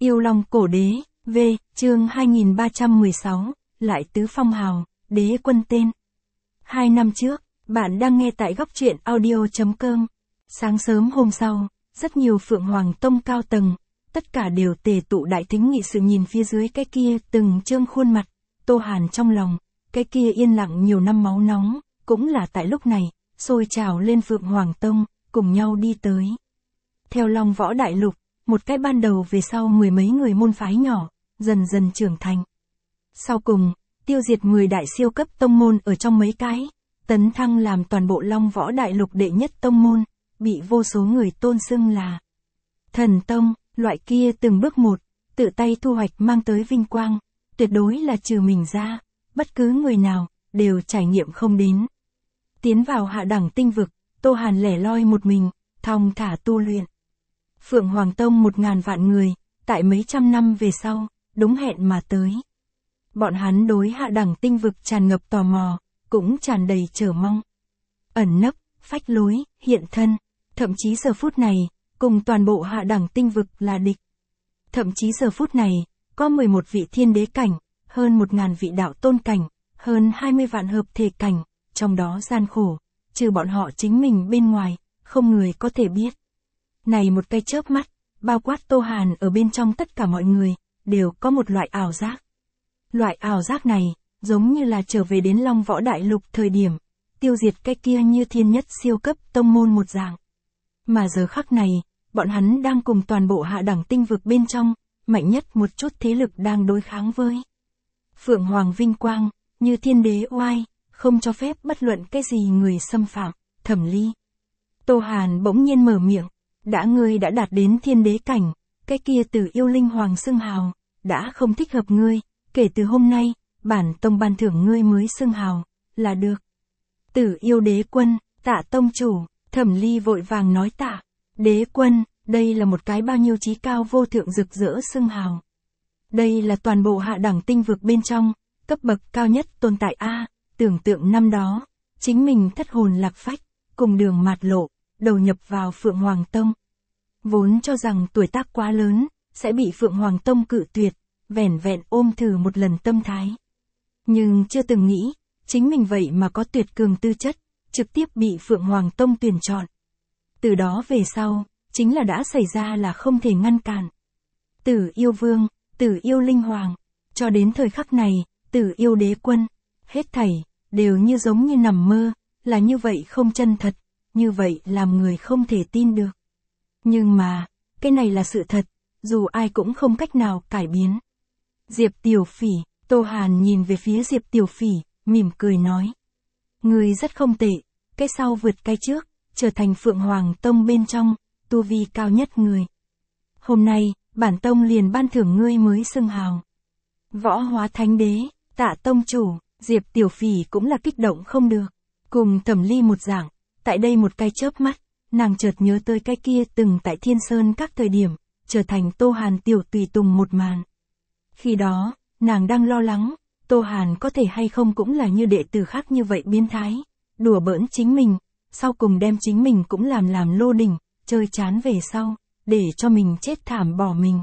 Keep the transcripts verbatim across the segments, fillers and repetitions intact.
Yêu Long Cổ Đế, V, chương hai nghìn ba trăm mười sáu, lại tứ phong hào, đế quân tên. Hai năm trước, bạn đang nghe tại góc truyện audio chấm com. Sáng sớm hôm sau, rất nhiều Phượng Hoàng Tông cao tầng, tất cả đều tề tụ đại thính nghị sự nhìn phía dưới cái kia từng trương khuôn mặt, Tô Hàn trong lòng, cái kia yên lặng nhiều năm máu nóng, cũng là tại lúc này, sôi trào lên Phượng Hoàng Tông, cùng nhau đi tới. Theo Long Võ Đại Lục, một cái ban đầu về sau mười mấy người môn phái nhỏ, dần dần trưởng thành. Sau cùng, tiêu diệt mười đại siêu cấp tông môn ở trong mấy cái, tấn thăng làm toàn bộ Long Võ Đại Lục đệ nhất tông môn, bị vô số người tôn xưng là Thần Tông, loại kia từng bước một, tự tay thu hoạch mang tới vinh quang, tuyệt đối là trừ mình ra, bất cứ người nào, đều trải nghiệm không đến. Tiến vào hạ đẳng tinh vực, Tô Hàn lẻ loi một mình, thong thả tu luyện. Phượng Hoàng Tông một ngàn vạn người, tại mấy trăm năm về sau, đúng hẹn mà tới. Bọn hắn đối hạ đẳng tinh vực tràn ngập tò mò, cũng tràn đầy chờ mong. Ẩn nấp, phách lối, hiện thân, thậm chí giờ phút này, cùng toàn bộ hạ đẳng tinh vực là địch. Thậm chí giờ phút này, có mười một vị thiên đế cảnh, hơn một ngàn vị đạo tôn cảnh, hơn hai mươi vạn hợp thể cảnh, trong đó gian khổ, trừ bọn họ chính mình bên ngoài, không người có thể biết. Này một cái chớp mắt, bao quát Tô Hàn ở bên trong tất cả mọi người, đều có một loại ảo giác. Loại ảo giác này, giống như là trở về đến Long Võ Đại Lục thời điểm, tiêu diệt cái kia như thiên nhất siêu cấp tông môn một dạng. Mà giờ khắc này, bọn hắn đang cùng toàn bộ hạ đẳng tinh vực bên trong, mạnh nhất một chút thế lực đang đối kháng với Phượng Hoàng vinh quang, như thiên đế oai, không cho phép bất luận cái gì người xâm phạm, Thẩm Ly. Tô Hàn bỗng nhiên mở miệng, đã ngươi đã đạt đến thiên đế cảnh, cái kia từ yêu linh hoàng xưng hào, đã không thích hợp ngươi, kể từ hôm nay, bản tông ban thưởng ngươi mới xưng hào, là được. Tử yêu đế quân, Tạ tông chủ, Thẩm Ly vội vàng nói tạ, đế quân, đây là một cái bao nhiêu chí cao vô thượng rực rỡ xưng hào. Đây là toàn bộ hạ đẳng tinh vực bên trong, cấp bậc cao nhất tồn tại A, tưởng tượng năm đó, chính mình thất hồn lạc phách, cùng đường mạt lộ, đầu nhập vào Phượng Hoàng Tông. Vốn cho rằng tuổi tác quá lớn, sẽ bị Phượng Hoàng Tông cự tuyệt, vẻn vẹn ôm thử một lần tâm thái. Nhưng chưa từng nghĩ, chính mình vậy mà có tuyệt cường tư chất, trực tiếp bị Phượng Hoàng Tông tuyển chọn. Từ đó về sau, chính là đã xảy ra là không thể ngăn cản. Tử yêu vương, tử yêu linh hoàng, cho đến thời khắc này, tử yêu đế quân, hết thảy, đều như giống như nằm mơ, là như vậy không chân thật, như vậy làm người không thể tin được. Nhưng mà, cái này là sự thật, dù ai cũng không cách nào cải biến. Diệp Tiểu Phỉ, Tô Hàn nhìn về phía Diệp Tiểu Phỉ, mỉm cười nói. Người rất không tệ, cái sau vượt cái trước, trở thành Phượng Hoàng Tông bên trong, tu vi cao nhất người. Hôm nay, bản tông liền ban thưởng ngươi mới xưng hào. Võ hóa thánh đế, Tạ tông chủ, Diệp Tiểu Phỉ cũng là kích động không được. Cùng Thẩm Ly một dạng, tại đây một cái chớp mắt, nàng chợt nhớ tới cái kia từng tại Thiên Sơn các thời điểm, trở thành Tô Hàn tiểu tùy tùng một màn. Khi đó, nàng đang lo lắng, Tô Hàn có thể hay không cũng là như đệ tử khác như vậy biến thái, đùa bỡn chính mình, sau cùng đem chính mình cũng làm làm lô đỉnh, chơi chán về sau, để cho mình chết thảm bỏ mình.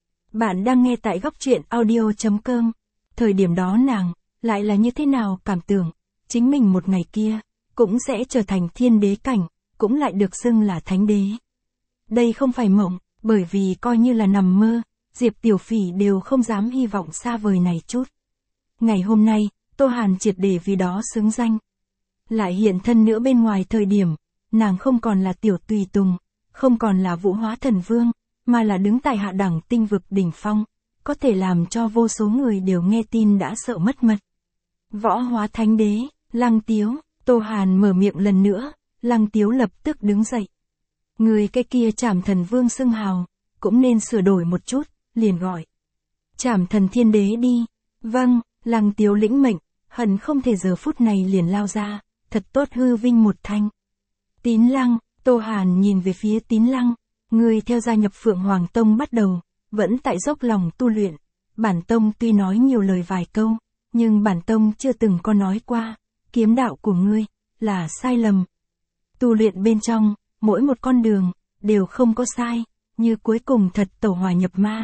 Bạn đang nghe tại góc truyện audio chấm com. Thời điểm đó nàng, lại là như thế nào cảm tưởng, chính mình một ngày kia, cũng sẽ trở thành thiên đế cảnh, cũng lại được xưng là thánh đế. Đây không phải mộng, bởi vì coi như là nằm mơ, Diệp Tiểu Phỉ đều không dám hy vọng xa vời này chút. Ngày hôm nay, Tô Hàn triệt để vì đó xứng danh. Lại hiện thân nữa bên ngoài thời điểm, nàng không còn là tiểu tùy tùng, không còn là vũ hóa thần vương, mà là đứng tại hạ đẳng tinh vực đỉnh phong, có thể làm cho vô số người đều nghe tin đã sợ mất mật. Võ hóa thánh đế, Lăng Tiếu, Tô Hàn mở miệng lần nữa, Lăng Tiếu lập tức đứng dậy. Người cái kia Trảm Thần Vương xưng hào, cũng nên sửa đổi một chút, liền gọi Trảm Thần Thiên Đế đi. Vâng, Lăng Tiếu lĩnh mệnh, hận không thể giờ phút này liền lao ra, thật tốt hư vinh một thanh. Tín Lăng, Tô Hàn nhìn về phía Tín Lăng, người theo gia nhập Phượng Hoàng Tông bắt đầu, vẫn tại dốc lòng tu luyện. Bản tông tuy nói nhiều lời vài câu, nhưng bản tông chưa từng có nói qua, kiếm đạo của ngươi, là sai lầm. Tu luyện bên trong, mỗi một con đường, đều không có sai, như cuối cùng thật tẩu hỏa nhập ma,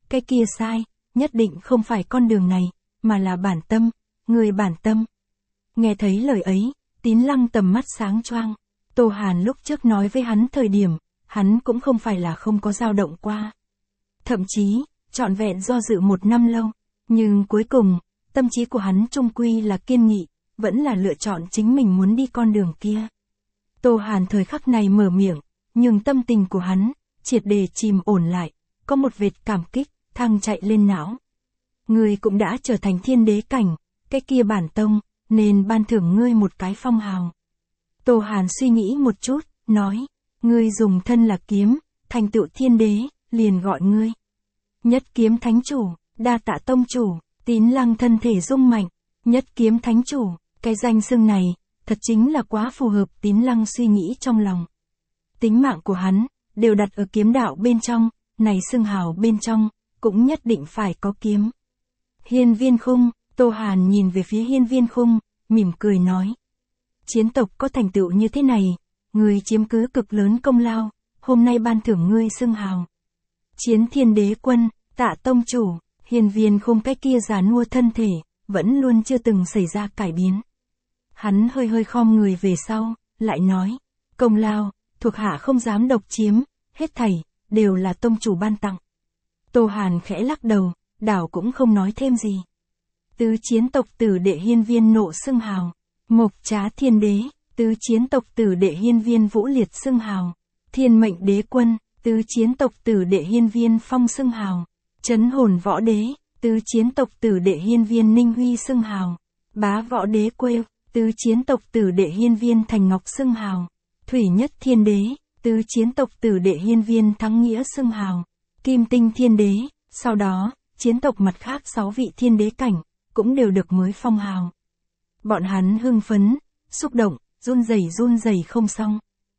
cái kia sai, nhất định không phải con đường này, mà là bản tâm, người bản tâm. Nghe thấy lời ấy, Tín Lăng tầm mắt sáng choang. Tô Hàn lúc trước nói với hắn thời điểm, hắn cũng không phải là không có dao động qua. Thậm chí, trọn vẹn do dự một năm lâu, nhưng cuối cùng, tâm trí của hắn chung quy là kiên nghị, vẫn là lựa chọn chính mình muốn đi con đường kia. Tô Hàn thời khắc này mở miệng, nhưng tâm tình của hắn, triệt để chìm ổn lại, có một vệt cảm kích, thăng chạy lên não. Ngươi cũng đã trở thành thiên đế cảnh, cái kia bản tông, nên ban thưởng ngươi một cái phong hào. Tô Hàn suy nghĩ một chút, nói, ngươi dùng thân là kiếm, thành tựu thiên đế, liền gọi ngươi Nhất Kiếm Thánh Chủ, đa tạ tông chủ. Tín Lăng thân thể rung mạnh, Nhất Kiếm Thánh Chủ, cái danh xưng này, thật chính là quá phù hợp. Tín Lăng suy nghĩ trong lòng. Tính mạng của hắn, đều đặt ở kiếm đạo bên trong, này xưng hào bên trong, cũng nhất định phải có kiếm. Hiên Viên Khung, Tô Hàn nhìn về phía Hiên Viên Khung, mỉm cười nói. Chiến tộc có thành tựu như thế này, ngươi chiếm cứ cực lớn công lao, hôm nay ban thưởng ngươi xưng hào. Chiến Thiên Đế Quân, tạ tông chủ. Hiên Viên Khung cái kia già nua thân thể, vẫn luôn chưa từng xảy ra cải biến. Hắn hơi hơi khom người về sau, lại nói, công lao, thuộc hạ không dám độc chiếm, hết thảy, đều là tông chủ ban tặng. Tô Hàn khẽ lắc đầu, đảo cũng không nói thêm gì. Tứ chiến tộc tử đệ Hiên Viên Nộ xưng hào, Mộc Trá Thiên Đế, tứ chiến tộc tử đệ Hiên Viên Vũ Liệt xưng hào, Thiên Mệnh Đế Quân, tứ chiến tộc tử đệ Hiên Viên Phong xưng hào, Trấn Hồn Võ Đế, tứ chiến tộc tử đệ Hiên Viên Ninh Huy xưng hào, Bá Võ Đế Quêu, tứ chiến tộc tử đệ Hiên Viên Thành Ngọc xưng hào, Thủy Nhất Thiên Đế, tứ chiến tộc tử đệ Hiên Viên Thắng Nghĩa xưng hào, Kim Tinh Thiên Đế. Sau đó, chiến tộc mặt khác sáu vị thiên đế cảnh, cũng đều được mới phong hào. Bọn hắn hưng phấn, xúc động, run rẩy run rẩy không xong.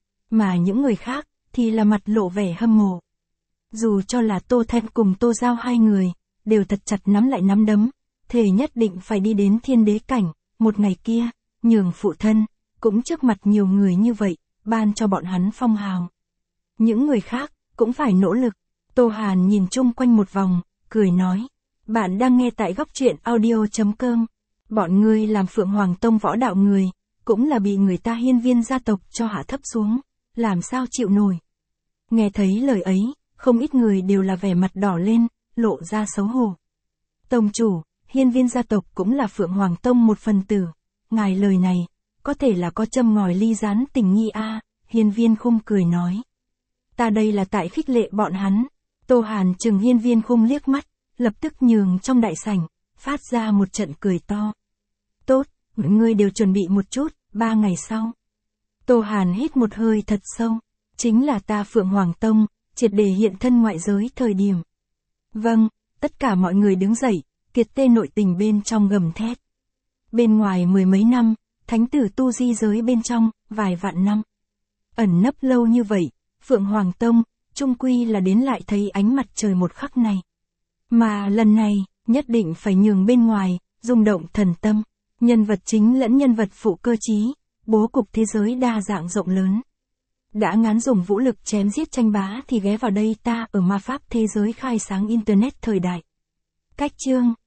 Mà những người khác, thì là mặt lộ vẻ hâm mộ. Dù cho là Tô Thanh cùng Tô Giao hai người, đều thật chặt nắm lại nắm đấm, thề nhất định phải đi đến thiên đế cảnh, một ngày kia, nhường phụ thân, cũng trước mặt nhiều người như vậy, ban cho bọn hắn phong hào. Những người khác, cũng phải nỗ lực. Tô Hàn nhìn chung quanh một vòng, cười nói, bạn đang nghe tại góc truyện audio chấm com. Bọn ngươi làm Phượng Hoàng Tông võ đạo người, cũng là bị người ta Hiên Viên gia tộc cho hạ thấp xuống, làm sao chịu nổi. Nghe thấy lời ấy, không ít người đều là vẻ mặt đỏ lên, lộ ra xấu hổ. Tông chủ, Hiên Viên gia tộc cũng là Phượng Hoàng Tông một phần tử, ngài lời này, có thể là có châm ngòi ly gián tình nghi a. À, Hiên Viên Khung cười nói. Ta đây là tại khích lệ bọn hắn. Tô Hàn chừng Hiên Viên Khung liếc mắt, lập tức nhường trong đại sảnh, phát ra một trận cười to. Tốt, mọi người đều chuẩn bị một chút, ba ngày sau. Tô Hàn hít một hơi thật sâu, chính là ta Phượng Hoàng Tông, triệt để hiện thân ngoại giới thời điểm. Vâng, tất cả mọi người đứng dậy, kiệt tê nội tình bên trong gầm thét. Bên ngoài mười mấy năm, thánh tử tu di giới bên trong, vài vạn năm. Ẩn nấp lâu như vậy, Phượng Hoàng Tông, chung quy là đến lại thấy ánh mặt trời một khắc này. Mà lần này, nhất định phải nhường bên ngoài, rung động thần tâm, nhân vật chính lẫn nhân vật phụ cơ trí, bố cục thế giới đa dạng rộng lớn. Đã ngán dùng vũ lực chém giết tranh bá thì ghé vào đây ta ở ma pháp thế giới khai sáng Internet thời đại. Cách chương